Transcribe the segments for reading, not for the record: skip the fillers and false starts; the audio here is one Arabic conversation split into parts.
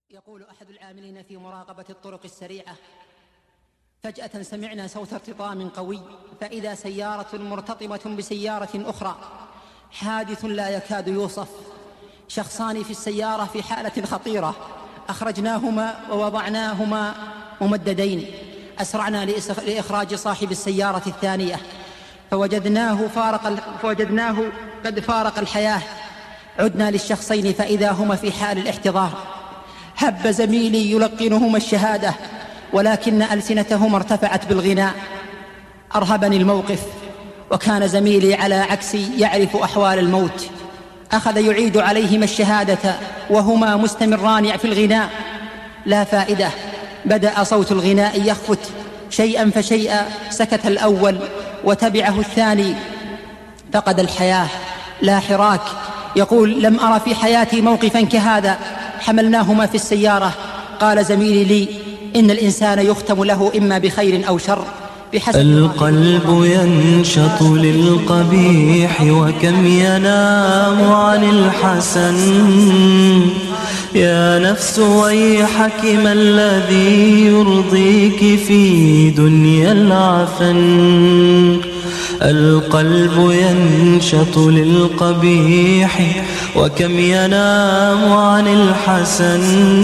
يقول أحد العاملين في مراقبة الطرق السريعة: فجأة سمعنا صوت ارتطام قوي، فإذا سيارة مرتطمة بسيارة أخرى، حادث لا يكاد يوصف. شخصان في السيارة في حالة خطيرة، أخرجناهما ووضعناهما ممددين. أسرعنا لإخراج صاحب السيارة الثانية، فوجدناه قد فارق الحياة. عدنا للشخصين فإذا هما في حال الاحتضار. هب زميلي يلقنهما الشهادة، ولكن ألسنتهما ارتفعت بالغناء. أرهبني الموقف، وكان زميلي على عكسي يعرف أحوال الموت. أخذ يعيد عليهما الشهادة وهما مستمران في الغناء. لا فائدة، بدأ صوت الغناء يخفت شيئا فشيئا. سكت الأول وتبعه الثاني، فقد الحياة. لا حراك. يقول: لم أرى في حياتي موقفا كهذا. حملناهما في السيارة. قال زميلي لي: إن الإنسان يختم له إما بخير أو شر بحسب القلب ينشط للقبيح وكم ينام عن الحسن. يا نفس ويحك ما الذي يرضيك في دنيا العفن. القلب ينشط للقبيح وكم ينام عن الحسن.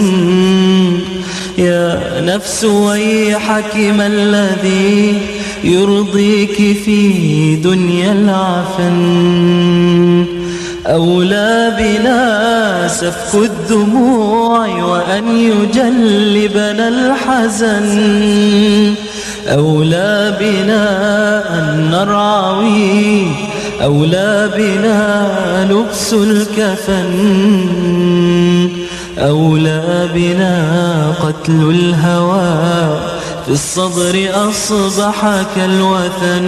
يا نفس ويحك ما الذي يرضيك في دنيا العفن. أولى بنا سفك الدموع وأن يجلبنا الحزن. أولى بنا أن نرعوي، أولى بنا لبس الكفن. أولى بنا قتل الهوى، في الصدر أصبح كالوثن.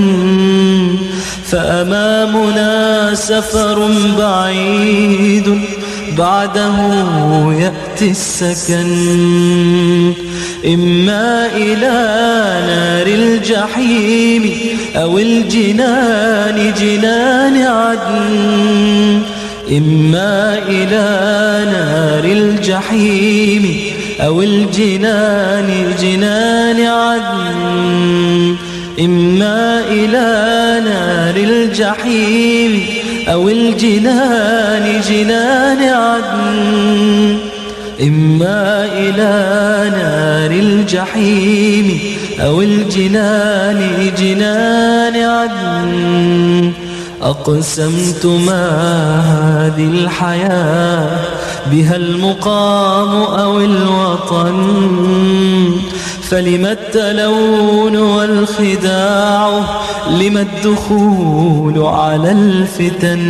فأمامنا سفر بعيد، بعده يأتي السكن. إما إلى نار الجحيم أو الجنان جنان عدن. إما إلى نار الجحيم أو الجنان جنان عدن. إما إلى نار الجحيم أو الجنان جنان عدن. إما إلى نار الجحيم أو الجنان جنان عدن. أقسمت ما هذه الحياة بها المقام أو الوطن. فلم التلون والخداع، لم الدخول على الفتن.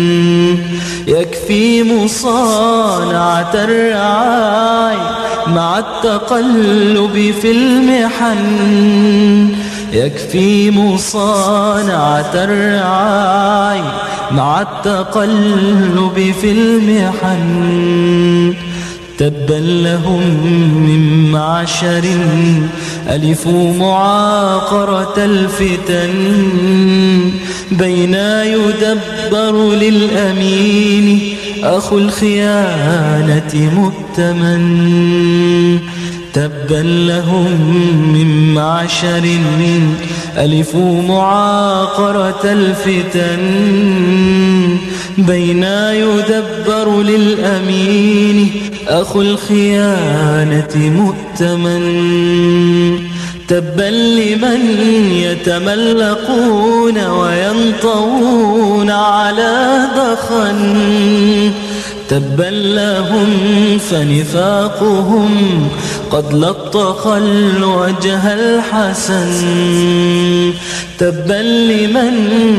يكفي مصانعة الرعاي مع التقلب في المحن. يكفي مصانعة الرعاي مع التقلب في المحن. تبا لهم من معشر ألفوا معاقرة الفتن. بين يدبر للأمين أخو الخيانة مؤتمن. تبا لهم من معشر ألفوا معاقرة الفتن. بين يدبر للأمين أخو الخيانة مؤتمن. تبا لمن يتملقون وينطوون على دخن. تبا لهم فنفاقهم قد لطخ الوجه الحسن. تبا لمن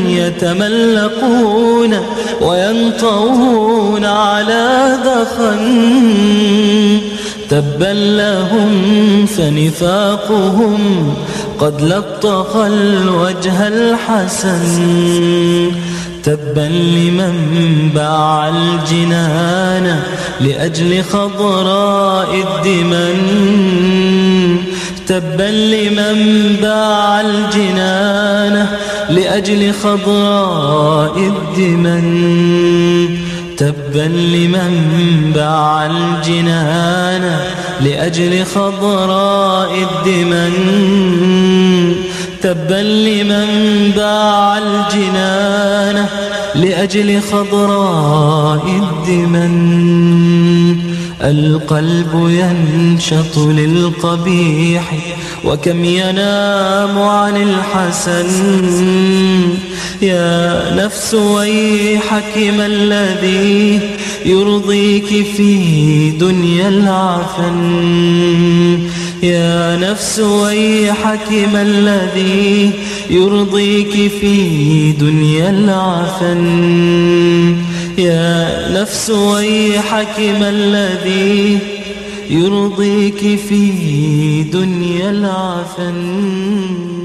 يتملقون وينطوون على دخن. تبا لهم فنفاقهم قد لطخ الوجه الحسن. تبا لمن باع الجنان لأجل خضراء الدمن. تبا لمن باع الجنان لأجل خضراء الدمن. تبا تبا لمن باع الجنان لأجل خضراء الدمن. تبا لمن باع الجنان لأجل خضراء الدمن. القلب ينشط للقبيح وكم ينام عن الحسن. يا نفس ويحك ما الذي يرضيك في دنيا العفن. يا نفس ويحك ما الذي يرضيك في دنيا العفن. يا نفس ويحك ما الذي يرضيك في دنيا العفن.